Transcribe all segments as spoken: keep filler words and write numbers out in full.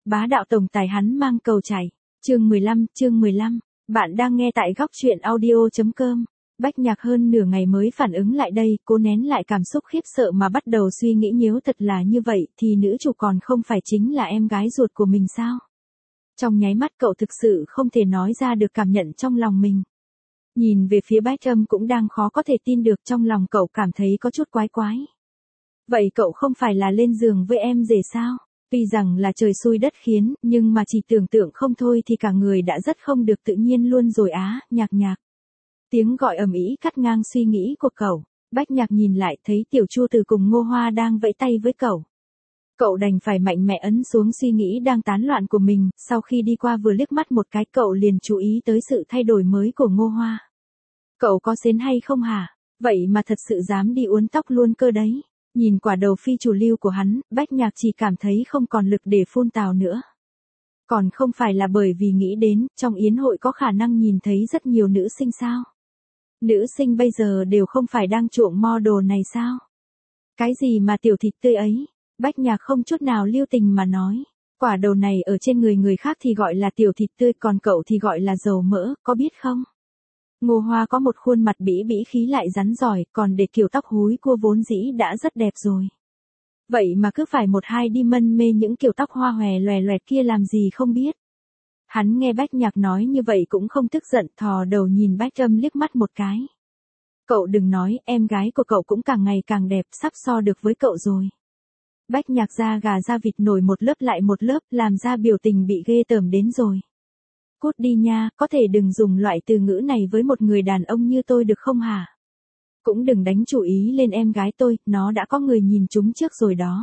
bá đạo tổng tài hắn mang cầu chảy. Chương mười lăm, chương mười lăm. Bạn đang nghe tại góc truyện audio chấm com. Bách Nhạc hơn nửa ngày mới phản ứng lại đây, cố nén lại cảm xúc khiếp sợ mà bắt đầu suy nghĩ nếu thật là như vậy thì nữ chủ còn không phải chính là em gái ruột của mình sao? Trong nháy mắt cậu thực sự không thể nói ra được cảm nhận trong lòng mình. Nhìn về phía Bách Âm cũng đang khó có thể tin được, trong lòng cậu cảm thấy có chút quái quái. Vậy cậu không phải là lên giường với em rể sao? Tuy rằng là trời xui đất khiến, nhưng mà chỉ tưởng tượng không thôi thì cả người đã rất không được tự nhiên luôn rồi á. Nhạc Nhạc. Tiếng gọi ầm ĩ cắt ngang suy nghĩ của cậu. Bách Nhạc nhìn lại thấy Tiểu Chu Từ cùng Ngô Hoa đang vẫy tay với cậu. Cậu đành phải mạnh mẽ ấn xuống suy nghĩ đang tán loạn của mình, sau khi đi qua vừa liếc mắt một cái cậu liền chú ý tới sự thay đổi mới của Ngô Hoa. Cậu có xến hay không hả? Vậy mà thật sự dám đi uốn tóc luôn cơ đấy. Nhìn quả đầu phi chủ lưu của hắn, Bách Nhạc chỉ cảm thấy không còn lực để phun tào nữa. Còn không phải là bởi vì nghĩ đến, trong yến hội có khả năng nhìn thấy rất nhiều nữ sinh sao? Nữ sinh bây giờ đều không phải đang chuộng model này sao? Cái gì mà tiểu thịt tươi ấy? Bách Nhạc không chút nào lưu tình mà nói. Quả đầu này ở trên người người khác thì gọi là tiểu thịt tươi, còn cậu thì gọi là dầu mỡ, có biết không? Ngô Hoa có một khuôn mặt bỉ bỉ khí lại rắn giỏi, còn để kiểu tóc húi cua vốn dĩ đã rất đẹp rồi. Vậy mà cứ phải một hai đi mân mê những kiểu tóc hoa hòe loè loẹt kia làm gì không biết. Hắn nghe Bách Nhạc nói như vậy cũng không tức giận, thò đầu nhìn Bách Âm liếc mắt một cái. Cậu đừng nói, em gái của cậu cũng càng ngày càng đẹp, sắp so được với cậu rồi. Bách Nhạc da gà da vịt nổi một lớp lại một lớp, làm ra biểu tình bị ghê tởm đến rồi. Cút đi nha, có thể đừng dùng loại từ ngữ này với một người đàn ông như tôi được không hả? Cũng đừng đánh chủ ý lên em gái tôi, nó đã có người nhìn chúng trước rồi đó.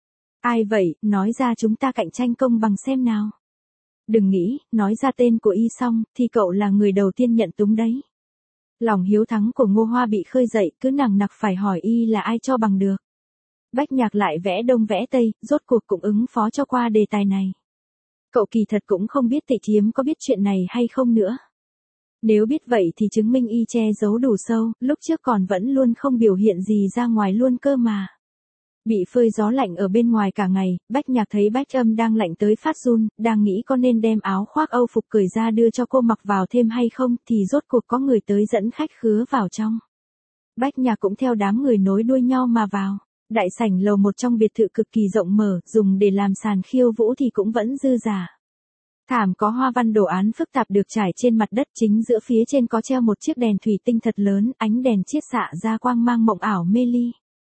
Ai vậy, nói ra chúng ta cạnh tranh công bằng xem nào. Đừng nghĩ, nói ra tên của y xong, thì cậu là người đầu tiên nhận túng đấy. Lòng hiếu thắng của Ngô Hoa bị khơi dậy, cứ nằng nặc phải hỏi y là ai cho bằng được. Bách Nhạc lại vẽ đông vẽ tây, rốt cuộc cũng ứng phó cho qua đề tài này. Cậu kỳ thật cũng không biết Tịch Thiếm có biết chuyện này hay không nữa. Nếu biết vậy thì chứng minh y che giấu đủ sâu, lúc trước còn vẫn luôn không biểu hiện gì ra ngoài luôn cơ mà. Bị phơi gió lạnh ở bên ngoài cả ngày, Bách Nhạc thấy Bách Âm đang lạnh tới phát run, đang nghĩ có nên đem áo khoác Âu phục cởi ra đưa cho cô mặc vào thêm hay không, thì rốt cuộc có người tới dẫn khách khứa vào trong. Bách Nhạc cũng theo đám người nối đuôi nhau mà vào. Đại sảnh lầu một trong biệt thự cực kỳ rộng mở, dùng để làm sàn khiêu vũ thì cũng vẫn dư giả. Thảm có hoa văn đồ án phức tạp được trải trên mặt đất, chính giữa phía trên có treo một chiếc đèn thủy tinh thật lớn, ánh đèn chiết xạ ra quang mang mộng ảo mê ly.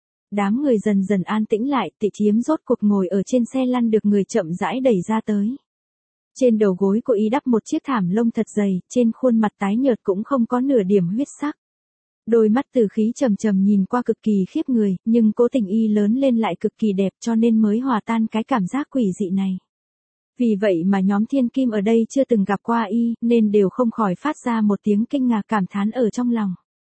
Đám người dần dần an tĩnh lại, Tịch Thiếm rốt cuộc ngồi ở trên xe lăn được người chậm rãi đẩy ra tới. Trên đầu gối của y đắp một chiếc thảm lông thật dày, trên khuôn mặt tái nhợt cũng không có nửa điểm huyết sắc. Đôi mắt từ khí trầm trầm nhìn qua cực kỳ khiếp người, nhưng cố tình y lớn lên lại cực kỳ đẹp cho nên mới hòa tan cái cảm giác quỷ dị này. Vì vậy mà nhóm thiên kim ở đây chưa từng gặp qua y, nên đều không khỏi phát ra một tiếng kinh ngạc cảm thán ở trong lòng.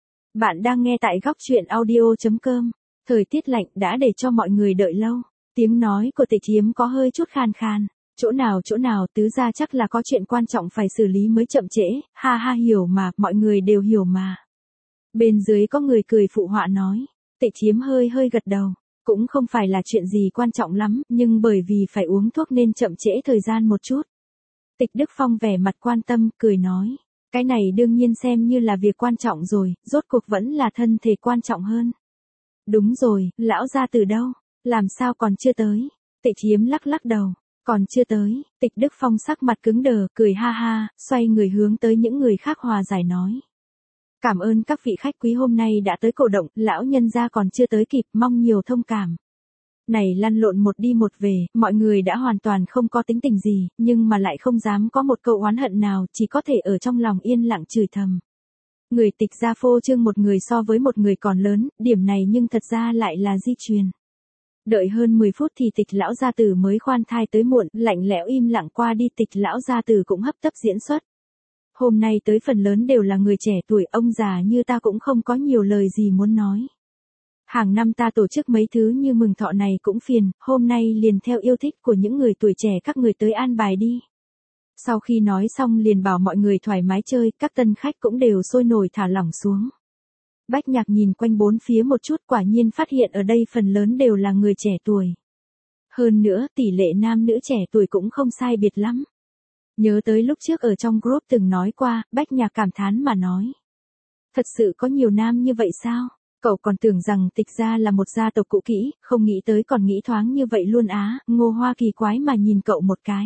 Bạn đang nghe tại góc truyện audio chấm com. Thời tiết lạnh đã để cho mọi người đợi lâu. Tiếng nói của Tịch Thiếm có hơi chút khan khan. Chỗ nào chỗ nào, tứ ra chắc là có chuyện quan trọng phải xử lý mới chậm trễ. Ha ha, hiểu mà, mọi người đều hiểu mà. Bên dưới có người cười phụ họa nói. Tịch Thiếm hơi hơi gật đầu. Cũng không phải là chuyện gì quan trọng lắm, nhưng bởi vì phải uống thuốc nên chậm trễ thời gian một chút. Tịch Đức Phong vẻ mặt quan tâm, cười nói. Cái này đương nhiên xem như là việc quan trọng rồi, rốt cuộc vẫn là thân thể quan trọng hơn. Đúng rồi, lão gia từ đâu? Làm sao còn chưa tới? Tịch Thiếm lắc lắc đầu. Còn chưa tới. Tịch Đức Phong sắc mặt cứng đờ, cười ha ha, xoay người hướng tới những người khác hòa giải nói. Cảm ơn các vị khách quý hôm nay đã tới cổ động, lão nhân gia còn chưa tới kịp, mong nhiều thông cảm. Này lăn lộn một đi một về, mọi người đã hoàn toàn không có tính tình gì, nhưng mà lại không dám có một câu oán hận nào, chỉ có thể ở trong lòng yên lặng chửi thầm. Người Tịch gia phô trương một người so với một người còn lớn, điểm này nhưng thật ra lại là di truyền. Đợi hơn mười phút thì Tịch lão gia tử mới khoan thai tới muộn, lạnh lẽo im lặng qua đi, Tịch lão gia tử cũng hấp tấp diễn xuất. Hôm nay tới phần lớn đều là người trẻ tuổi, ông già như ta cũng không có nhiều lời gì muốn nói. Hàng năm ta tổ chức mấy thứ như mừng thọ này cũng phiền, hôm nay liền theo yêu thích của những người tuổi trẻ các người tới an bài đi. Sau khi nói xong liền bảo mọi người thoải mái chơi, các tân khách cũng đều sôi nổi thả lỏng xuống. Bách Nhạc nhìn quanh bốn phía một chút, quả nhiên phát hiện ở đây phần lớn đều là người trẻ tuổi. Hơn nữa, tỷ lệ nam nữ trẻ tuổi cũng không sai biệt lắm. Nhớ tới lúc trước ở trong group từng nói qua, Bách Nhạc cảm thán mà nói. Thật sự có nhiều nam như vậy sao? Cậu còn tưởng rằng Tịch gia là một gia tộc cũ kỹ, không nghĩ tới còn nghĩ thoáng như vậy luôn á. Ngô Hoa kỳ quái mà nhìn cậu một cái.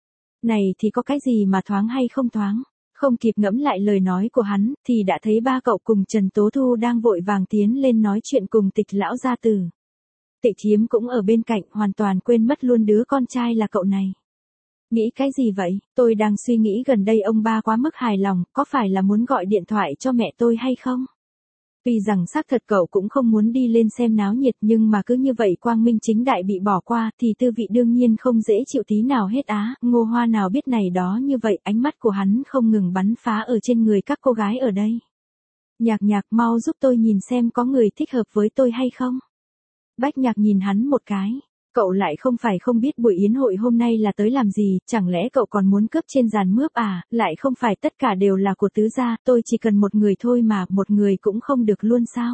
Này thì có cái gì mà thoáng hay không thoáng? Không kịp ngẫm lại lời nói của hắn, thì đã thấy ba cậu cùng Trần Tố Thu đang vội vàng tiến lên nói chuyện cùng Tịch lão gia tử. Tịch Thiếm cũng ở bên cạnh, hoàn toàn quên mất luôn đứa con trai là cậu này. Nghĩ cái gì vậy? Tôi đang suy nghĩ gần đây ông ba quá mức hài lòng, có phải là muốn gọi điện thoại cho mẹ tôi hay không? Tuy rằng xác thật cậu cũng không muốn đi lên xem náo nhiệt, nhưng mà cứ như vậy quang minh chính đại bị bỏ qua thì tư vị đương nhiên không dễ chịu tí nào hết á. Ngô Hoa nào biết này đó như vậy, ánh mắt của hắn không ngừng bắn phá ở trên người các cô gái ở đây. Nhạc Nhạc, mau giúp tôi nhìn xem có người thích hợp với tôi hay không? Bách Nhạc nhìn hắn một cái. Cậu lại không phải không biết buổi yến hội hôm nay là tới làm gì, chẳng lẽ cậu còn muốn cướp trên giàn mướp à, lại không phải tất cả đều là của tứ gia, tôi chỉ cần một người thôi mà, một người cũng không được luôn sao?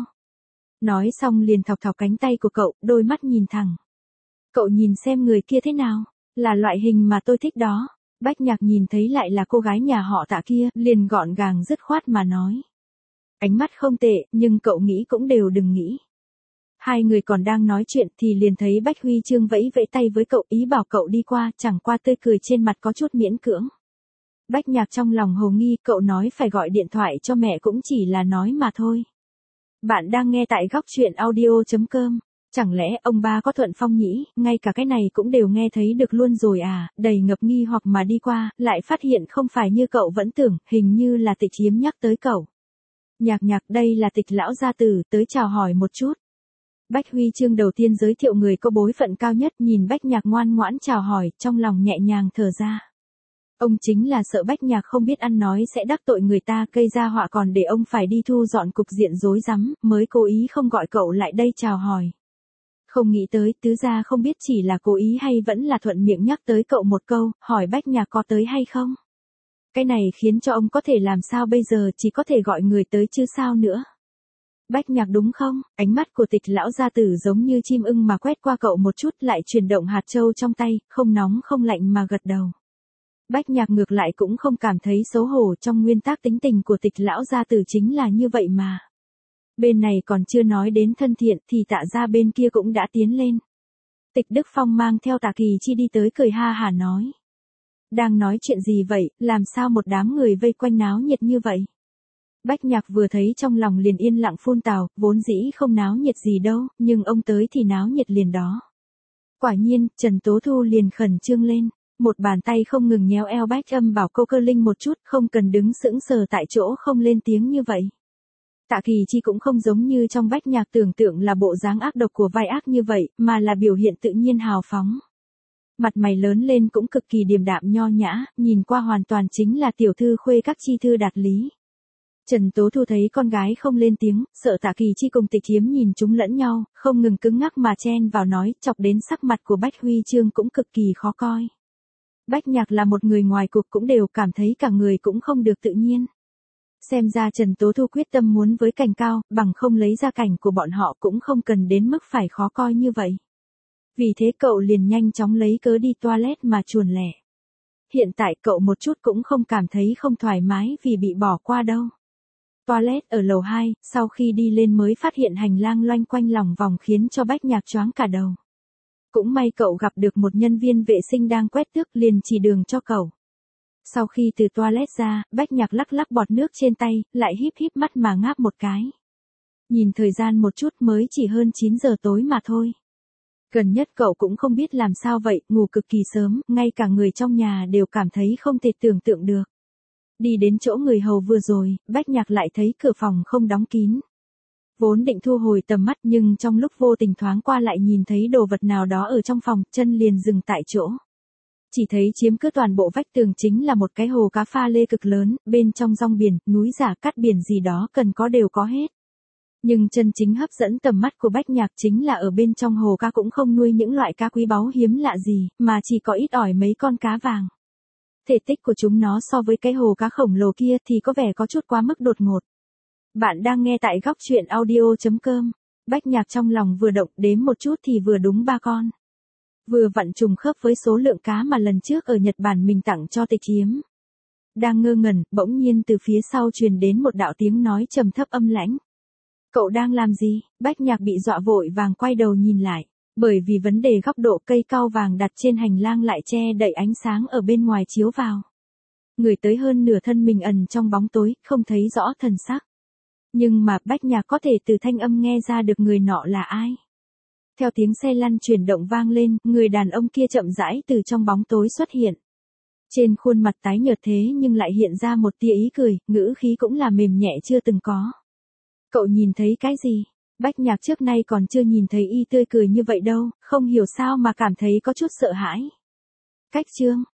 Nói xong liền thọc thọc cánh tay của cậu, đôi mắt nhìn thẳng. Cậu nhìn xem người kia thế nào, là loại hình mà tôi thích đó. Bách Nhạc nhìn thấy lại là cô gái nhà họ Tạ kia, liền gọn gàng dứt khoát mà nói. Ánh mắt không tệ, nhưng cậu nghĩ cũng đều đừng nghĩ. Hai người còn đang nói chuyện thì liền thấy Bách Huy Chương vẫy vẫy tay với cậu, ý bảo cậu đi qua, chẳng qua tươi cười trên mặt có chút miễn cưỡng. Bách Nhạc trong lòng hồ nghi, cậu nói phải gọi điện thoại cho mẹ cũng chỉ là nói mà thôi. Bạn đang nghe tại góc truyện audio chấm com. Chẳng lẽ ông ba có thuận phong nhĩ, ngay cả cái này cũng đều nghe thấy được luôn rồi à, đầy ngập nghi hoặc mà đi qua, lại phát hiện không phải như cậu vẫn tưởng, hình như là Tịch Thiếm nhắc tới cậu. Nhạc Nhạc, đây là Tịch lão gia tử, tới chào hỏi một chút. Bách Huy Chương đầu tiên giới thiệu người có bối phận cao nhất, nhìn Bách Nhạc ngoan ngoãn chào hỏi, trong lòng nhẹ nhàng thở ra. Ông chính là sợ Bách Nhạc không biết ăn nói sẽ đắc tội người ta, gây ra họa còn để ông phải đi thu dọn cục diện rối rắm, mới cố ý không gọi cậu lại đây chào hỏi. Không nghĩ tới, tứ gia không biết chỉ là cố ý hay vẫn là thuận miệng nhắc tới cậu một câu, hỏi Bách Nhạc có tới hay không. Cái này khiến cho ông có thể làm sao bây giờ, chỉ có thể gọi người tới chứ sao nữa. Bách Nhạc đúng không? Ánh mắt của Tịch lão gia tử giống như chim ưng mà quét qua cậu một chút, lại chuyển động hạt châu trong tay, không nóng không lạnh mà gật đầu. Bách Nhạc ngược lại cũng không cảm thấy xấu hổ, trong nguyên tắc tính tình của Tịch lão gia tử chính là như vậy mà. Bên này còn chưa nói đến thân thiện thì Tạ gia bên kia cũng đã tiến lên. Tịch Đức Phong mang theo Tạ Kỳ Chi đi tới cười ha hả nói. Đang nói chuyện gì vậy, làm sao một đám người vây quanh náo nhiệt như vậy? Bách Nhạc vừa thấy trong lòng liền yên lặng phun tào, vốn dĩ không náo nhiệt gì đâu, nhưng ông tới thì náo nhiệt liền đó. Quả nhiên, Trần Tố Thu liền khẩn trương lên, một bàn tay không ngừng nhéo eo Bách Âm bảo cô Cơ Linh một chút, không cần đứng sững sờ tại chỗ không lên tiếng như vậy. Tạ Kỳ Chi cũng không giống như trong Bách Nhạc tưởng tượng là bộ dáng ác độc của vai ác như vậy, mà là biểu hiện tự nhiên hào phóng. Mặt mày lớn lên cũng cực kỳ điềm đạm nho nhã, nhìn qua hoàn toàn chính là tiểu thư khuê các chi thư đạt lý. Trần Tố Thu thấy con gái không lên tiếng, sợ Tạ Kỳ Chi cùng Tịch Thiếm nhìn chúng lẫn nhau, không ngừng cứng ngắc mà chen vào nói, chọc đến sắc mặt của Bách Huy Chương cũng cực kỳ khó coi. Bách Nhạc là một người ngoài cuộc cũng đều cảm thấy cả người cũng không được tự nhiên. Xem ra Trần Tố Thu quyết tâm muốn với Cảnh Cao, bằng không lấy ra cảnh của bọn họ cũng không cần đến mức phải khó coi như vậy. Vì thế cậu liền nhanh chóng lấy cớ đi toilet mà chuồn lẻ. Hiện tại cậu một chút cũng không cảm thấy không thoải mái vì bị bỏ qua đâu. Toilet ở lầu hai, sau khi đi lên mới phát hiện hành lang loanh quanh lòng vòng khiến cho Bách Nhạc choáng cả đầu. Cũng may cậu gặp được một nhân viên vệ sinh đang quét tước liền chỉ đường cho cậu. Sau khi từ toilet ra, Bách Nhạc lắc lắc bọt nước trên tay, lại híp híp mắt mà ngáp một cái. Nhìn thời gian một chút mới chỉ hơn chín giờ tối mà thôi. Gần nhất cậu cũng không biết làm sao vậy, ngủ cực kỳ sớm, ngay cả người trong nhà đều cảm thấy không thể tưởng tượng được. Đi đến chỗ người hầu vừa rồi, Bách Nhạc lại thấy cửa phòng không đóng kín. Vốn định thu hồi tầm mắt nhưng trong lúc vô tình thoáng qua lại nhìn thấy đồ vật nào đó ở trong phòng, chân liền dừng tại chỗ. Chỉ thấy chiếm cứ toàn bộ vách tường chính là một cái hồ cá pha lê cực lớn, bên trong rong biển, núi giả cát biển gì đó cần có đều có hết. Nhưng chân chính hấp dẫn tầm mắt của Bách Nhạc chính là ở bên trong hồ cá cũng không nuôi những loại cá quý báu hiếm lạ gì, mà chỉ có ít ỏi mấy con cá vàng. Thể tích của chúng nó so với cái hồ cá khổng lồ kia thì có vẻ có chút quá mức đột ngột. Bạn đang nghe tại góc truyện audio chấm com. Bách Nhạc trong lòng vừa động, đếm một chút thì vừa đúng ba con. Vừa vặn trùng khớp với số lượng cá mà lần trước ở Nhật Bản mình tặng cho Tịch Chiếm. Đang ngơ ngẩn, bỗng nhiên từ phía sau truyền đến một đạo tiếng nói trầm thấp âm lãnh. Cậu đang làm gì? Bách Nhạc bị dọa vội vàng quay đầu nhìn lại, bởi vì vấn đề góc độ cây cao vàng đặt trên hành lang lại che đậy ánh sáng ở bên ngoài chiếu vào. Người tới hơn nửa thân mình ẩn trong bóng tối, không thấy rõ thần sắc. Nhưng mà Bách Nhạc có thể từ thanh âm nghe ra được người nọ là ai. Theo tiếng xe lăn chuyển động vang lên, người đàn ông kia chậm rãi từ trong bóng tối xuất hiện. Trên khuôn mặt tái nhợt thế nhưng lại hiện ra một tia ý cười, ngữ khí cũng là mềm nhẹ chưa từng có. Cậu nhìn thấy cái gì? Bách Nhạc trước nay còn chưa nhìn thấy y tươi cười như vậy đâu, không hiểu sao mà cảm thấy có chút sợ hãi. Cách Trương,